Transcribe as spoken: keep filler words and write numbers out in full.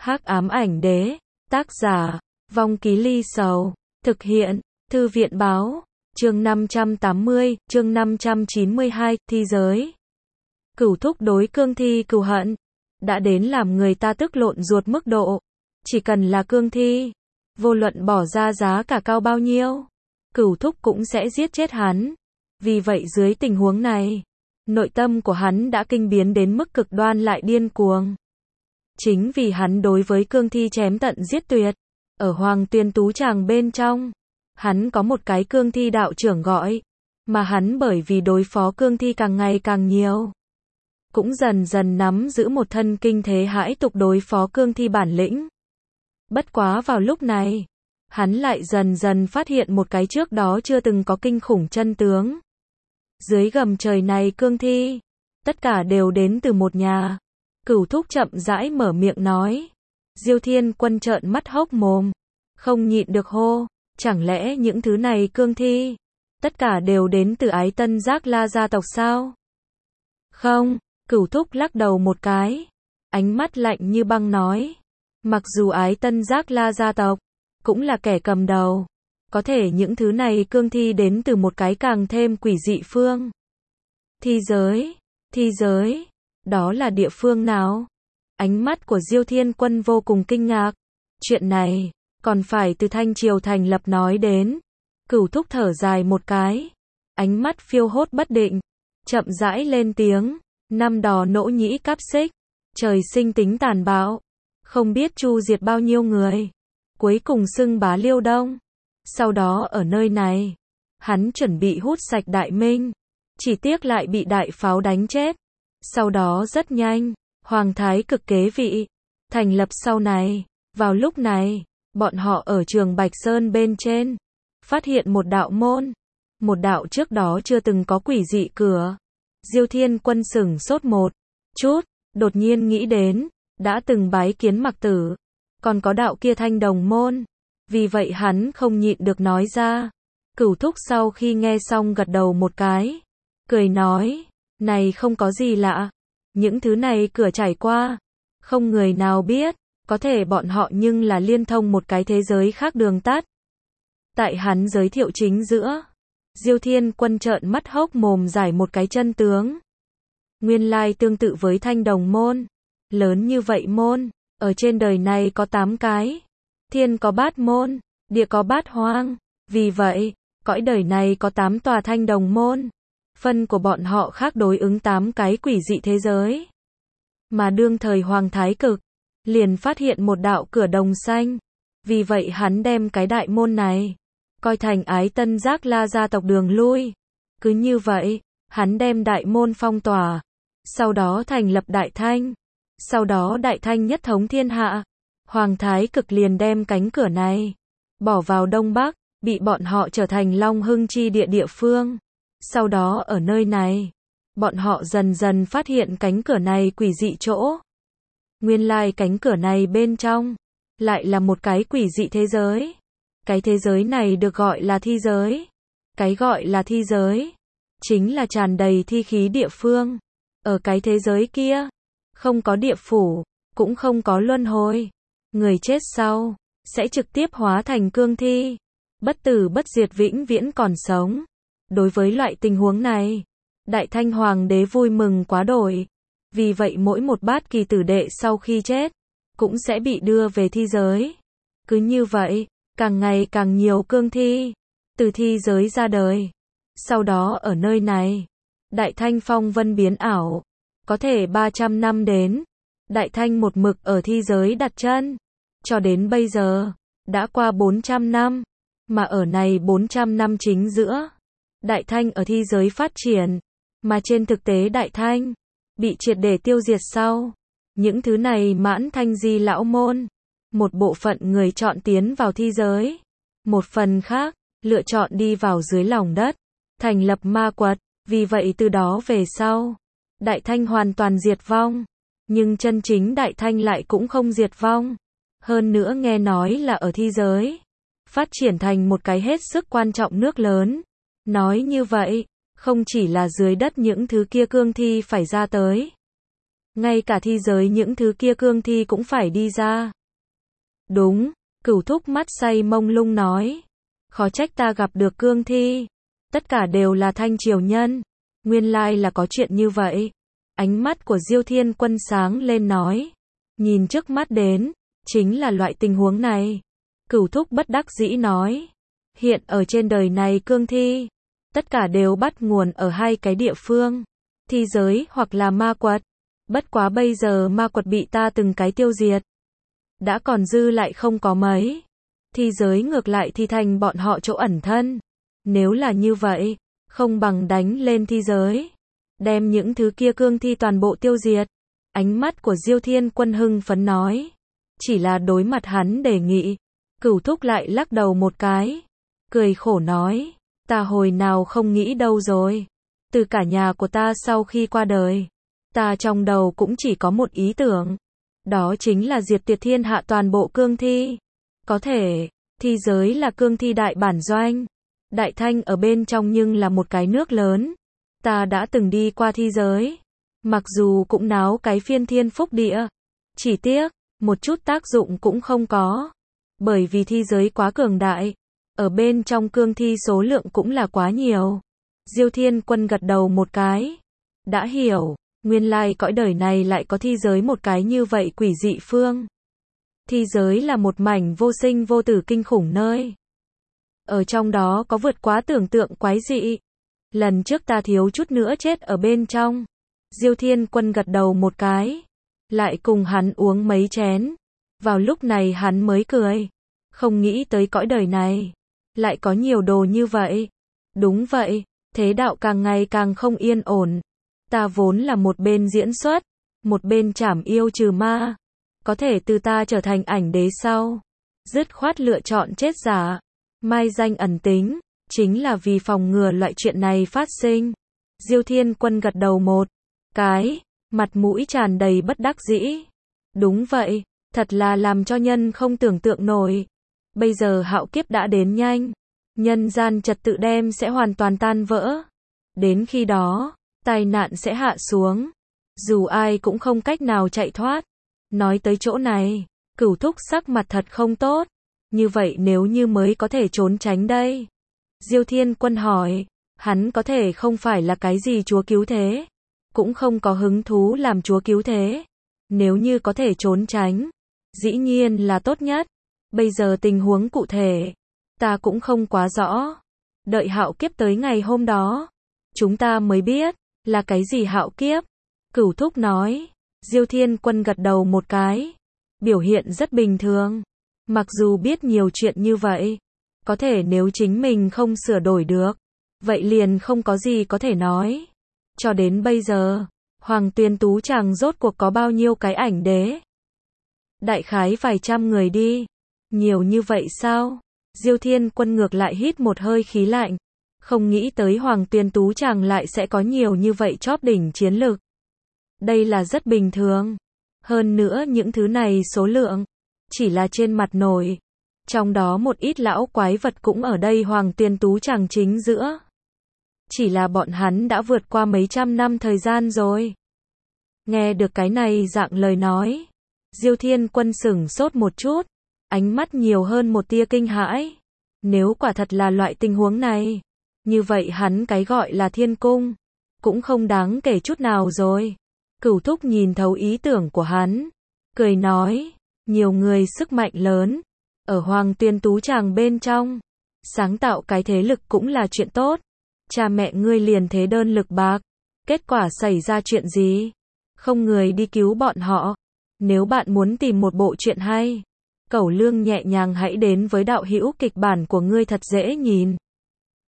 Hắc ám ảnh đế, tác giả, Vong Ký Ly Sầu, thực hiện, Thư viện báo, chương năm trăm tám mươi, chương năm trăm chín mươi hai, thi giới. Cửu thúc đối cương thi cừu hận, đã đến làm người ta tức lộn ruột mức độ. Chỉ cần là cương thi, vô luận bỏ ra giá cả cao bao nhiêu, cửu thúc cũng sẽ giết chết hắn. Vì vậy dưới tình huống này, nội tâm của hắn đã kinh biến đến mức cực đoan lại điên cuồng. Chính vì hắn đối với cương thi chém tận giết tuyệt, ở Hoàng Tuyên Tú Tràng bên trong, hắn có một cái cương thi đạo trưởng gọi, mà hắn bởi vì đối phó cương thi càng ngày càng nhiều, cũng dần dần nắm giữ một thân kinh thế hãi tục đối phó cương thi bản lĩnh. Bất quá vào lúc này, hắn lại dần dần phát hiện một cái trước đó chưa từng có kinh khủng chân tướng. Dưới gầm trời này cương thi, tất cả đều đến từ một nhà. Cửu thúc chậm rãi mở miệng nói. Diêu Thiên Quân trợn mắt hốc mồm, không nhịn được hô, chẳng lẽ những thứ này cương thi, tất cả đều đến từ Ái Tân Giác La gia tộc sao? Không, Cửu thúc lắc đầu một cái, ánh mắt lạnh như băng nói, mặc dù Ái Tân Giác La gia tộc cũng là kẻ cầm đầu, có thể những thứ này cương thi đến từ một cái càng thêm quỷ dị phương. Thi giới, thi giới, đó là địa phương nào? Ánh mắt của Diêu Thiên Quân vô cùng kinh ngạc. Chuyện này, còn phải từ Thanh Triều thành lập nói đến. Cửu thúc thở dài một cái. Ánh mắt phiêu hốt bất định. Chậm rãi lên tiếng. Năm đò nỗ nhĩ cáp xích. Trời sinh tính tàn bạo. Không biết chu diệt bao nhiêu người. Cuối cùng xưng bá Liêu Đông. Sau đó ở nơi này, hắn chuẩn bị hút sạch Đại Minh. Chỉ tiếc lại bị đại pháo đánh chết. Sau đó rất nhanh, Hoàng Thái Cực kế vị, thành lập sau này. Vào lúc này, bọn họ ở Trường Bạch Sơn bên trên, phát hiện một đạo môn, một đạo trước đó chưa từng có quỷ dị cửa. Diêu Thiên Quân sửng sốt một chút, đột nhiên nghĩ đến, đã từng bái kiến Mặc Tử, còn có đạo kia Thanh Đồng môn. Vì vậy hắn không nhịn được nói ra. Cửu thúc sau khi nghe xong gật đầu một cái, cười nói, này không có gì lạ. Những thứ này cửa trải qua, không người nào biết, có thể bọn họ nhưng là liên thông một cái thế giới khác đường tắt. Tại hắn giới thiệu chính giữa, Diêu Thiên Quân trợn mắt hốc mồm giải một cái chân tướng. Nguyên lai tương tự với Thanh Đồng môn, lớn như vậy môn, ở trên đời này có tám cái. Thiên có bát môn, địa có bát hoang, vì vậy, cõi đời này có tám tòa Thanh Đồng môn. Phân của bọn họ khác đối ứng tám cái quỷ dị thế giới. Mà đương thời Hoàng Thái Cực, liền phát hiện một đạo cửa đồng xanh. Vì vậy hắn đem cái đại môn này, coi thành Ái Tân Giác La gia tộc đường lui. Cứ như vậy, hắn đem đại môn phong tỏa. Sau đó thành lập Đại Thanh. Sau đó Đại Thanh nhất thống thiên hạ. Hoàng Thái Cực liền đem cánh cửa này, bỏ vào Đông Bắc, bị bọn họ trở thành Long Hưng chi địa địa phương. Sau đó ở nơi này, bọn họ dần dần phát hiện cánh cửa này quỷ dị chỗ. Nguyên lai cánh cửa này bên trong, lại là một cái quỷ dị thế giới. Cái thế giới này được gọi là thi giới. Cái gọi là thi giới, chính là tràn đầy thi khí địa phương. Ở cái thế giới kia, không có địa phủ, cũng không có luân hồi. Người chết sau, sẽ trực tiếp hóa thành cương thi. Bất tử bất diệt vĩnh viễn còn sống. Đối với loại tình huống này, Đại Thanh Hoàng đế vui mừng quá đổi. Vì vậy mỗi một bát kỳ tử đệ sau khi chết, cũng sẽ bị đưa về thi giới. Cứ như vậy, càng ngày càng nhiều cương thi, từ thi giới ra đời. Sau đó ở nơi này, Đại Thanh phong vân biến ảo. Có thể ba trăm năm đến, Đại Thanh một mực ở thi giới đặt chân. Cho đến bây giờ, đã qua bốn trăm năm. Mà ở này bốn trăm năm chính giữa, Đại Thanh ở thi giới phát triển, mà trên thực tế Đại Thanh bị triệt để tiêu diệt sau. Những thứ này mãn thanh di lão môn, một bộ phận người chọn tiến vào thi giới, một phần khác lựa chọn đi vào dưới lòng đất, thành lập ma quật. Vì vậy từ đó về sau, Đại Thanh hoàn toàn diệt vong. Nhưng chân chính Đại Thanh lại cũng không diệt vong. Hơn nữa nghe nói là ở thi giới, phát triển thành một cái hết sức quan trọng nước lớn. Nói như vậy, không chỉ là dưới đất những thứ kia cương thi phải ra tới, Ngay cả thi giới những thứ kia cương thi cũng phải đi ra. Đúng, Cửu Thúc mắt say mông lung nói. Khó trách ta gặp được cương thi. Tất cả đều là Thanh Triều nhân. Nguyên lai là có chuyện như vậy. Ánh mắt của Diêu Thiên Quân sáng lên nói. Nhìn trước mắt đến, chính là loại tình huống này. Cửu Thúc bất đắc dĩ nói. Hiện ở trên đời này cương thi, tất cả đều bắt nguồn ở hai cái địa phương. Thi giới hoặc là ma quật. Bất quá bây giờ ma quật bị ta từng cái tiêu diệt. Đã còn dư lại không có mấy. Thi giới ngược lại thì thành bọn họ chỗ ẩn thân. Nếu là như vậy, không bằng đánh lên thi giới. Đem những thứ kia cương thi toàn bộ tiêu diệt. Ánh mắt của Diêu Thiên Quân hưng phấn nói. Chỉ là đối mặt hắn đề nghị. Cửu Thúc lại lắc đầu một cái. Cười khổ nói. Ta hồi nào không nghĩ đâu rồi. Từ cả nhà của ta sau khi qua đời. Ta trong đầu cũng chỉ có một ý tưởng. Đó chính là diệt tuyệt thiên hạ toàn bộ cương thi. Có thể, thi giới là cương thi đại bản doanh. Đại Thanh ở bên trong nhưng là một cái nước lớn. Ta đã từng đi qua thi giới. Mặc dù cũng náo cái phiên thiên phúc địa. Chỉ tiếc, một chút tác dụng cũng không có. Bởi vì thi giới quá cường đại. Ở bên trong cương thi số lượng cũng là quá nhiều. Diêu Thiên Quân gật đầu một cái. Đã hiểu, nguyên lai cõi đời này lại có thi giới một cái như vậy quỷ dị phương. Thi giới là một mảnh vô sinh vô tử kinh khủng nơi. Ở trong đó có vượt quá tưởng tượng quái dị. Lần trước ta thiếu chút nữa chết ở bên trong. Diêu Thiên Quân gật đầu một cái. Lại cùng hắn uống mấy chén. Vào lúc này hắn mới cười. Không nghĩ tới cõi đời này. Lại có nhiều đồ như vậy. Đúng vậy, thế đạo càng ngày càng không yên ổn. Ta vốn là một bên diễn xuất. Một bên trảm yêu trừ ma. Có thể từ ta trở thành ảnh đế sau. Dứt khoát lựa chọn chết giả. Mai danh ẩn tính. Chính là vì phòng ngừa loại chuyện này phát sinh. Diêu Thiên Quân gật đầu một cái. Mặt mũi tràn đầy bất đắc dĩ. Đúng vậy, thật là làm cho nhân không tưởng tượng nổi. Bây giờ hạo kiếp đã đến nhanh. Nhân gian trật tự đem sẽ hoàn toàn tan vỡ. Đến khi đó, tai nạn sẽ hạ xuống. Dù ai cũng không cách nào chạy thoát. Nói tới chỗ này, Cửu Thúc sắc mặt thật không tốt. Như vậy nếu như mới có thể trốn tránh đây. Diêu Thiên Quân hỏi, hắn có thể không phải là cái gì chúa cứu thế. Cũng không có hứng thú làm chúa cứu thế. Nếu như có thể trốn tránh, dĩ nhiên là tốt nhất. Bây giờ tình huống cụ thể, ta cũng không quá rõ. Đợi hạo kiếp tới ngày hôm đó, chúng ta mới biết, là cái gì hạo kiếp. Cửu Thúc nói, Diêu Thiên Quân gật đầu một cái. Biểu hiện rất bình thường. Mặc dù biết nhiều chuyện như vậy, có thể nếu chính mình không sửa đổi được, vậy liền không có gì có thể nói. Cho đến bây giờ, Hoàng Tuyền Tú Tràng rốt cuộc có bao nhiêu cái ảnh đế? Đại khái vài trăm người đi. Nhiều như vậy sao? Diêu Thiên Quân ngược lại hít một hơi khí lạnh. Không nghĩ tới Hoàng Tuyền Tú Tràng lại sẽ có nhiều như vậy chóp đỉnh chiến lực. Đây là rất bình thường. Hơn nữa những thứ này số lượng, chỉ là trên mặt nổi. Trong đó một ít lão quái vật cũng ở đây Hoàng Tuyền Tú Tràng chính giữa. Chỉ là bọn hắn đã vượt qua mấy trăm năm thời gian rồi. Nghe được cái này dạng lời nói. Diêu Thiên Quân sửng sốt một chút. Ánh mắt nhiều hơn một tia kinh hãi. Nếu quả thật là loại tình huống này. Như vậy hắn cái gọi là thiên cung. Cũng không đáng kể chút nào rồi. Cửu Thúc nhìn thấu ý tưởng của hắn. Cười nói. Nhiều người sức mạnh lớn. Ở Hoàng Tuyền Tú Tràng bên trong. Sáng tạo cái thế lực cũng là chuyện tốt. Cha mẹ ngươi liền thế đơn lực bạc. Kết quả xảy ra chuyện gì? Không người đi cứu bọn họ. Nếu bạn muốn tìm một bộ truyện hay, Cẩu Lương nhẹ nhàng hãy đến với đạo hữu kịch bản của ngươi thật dễ nhìn.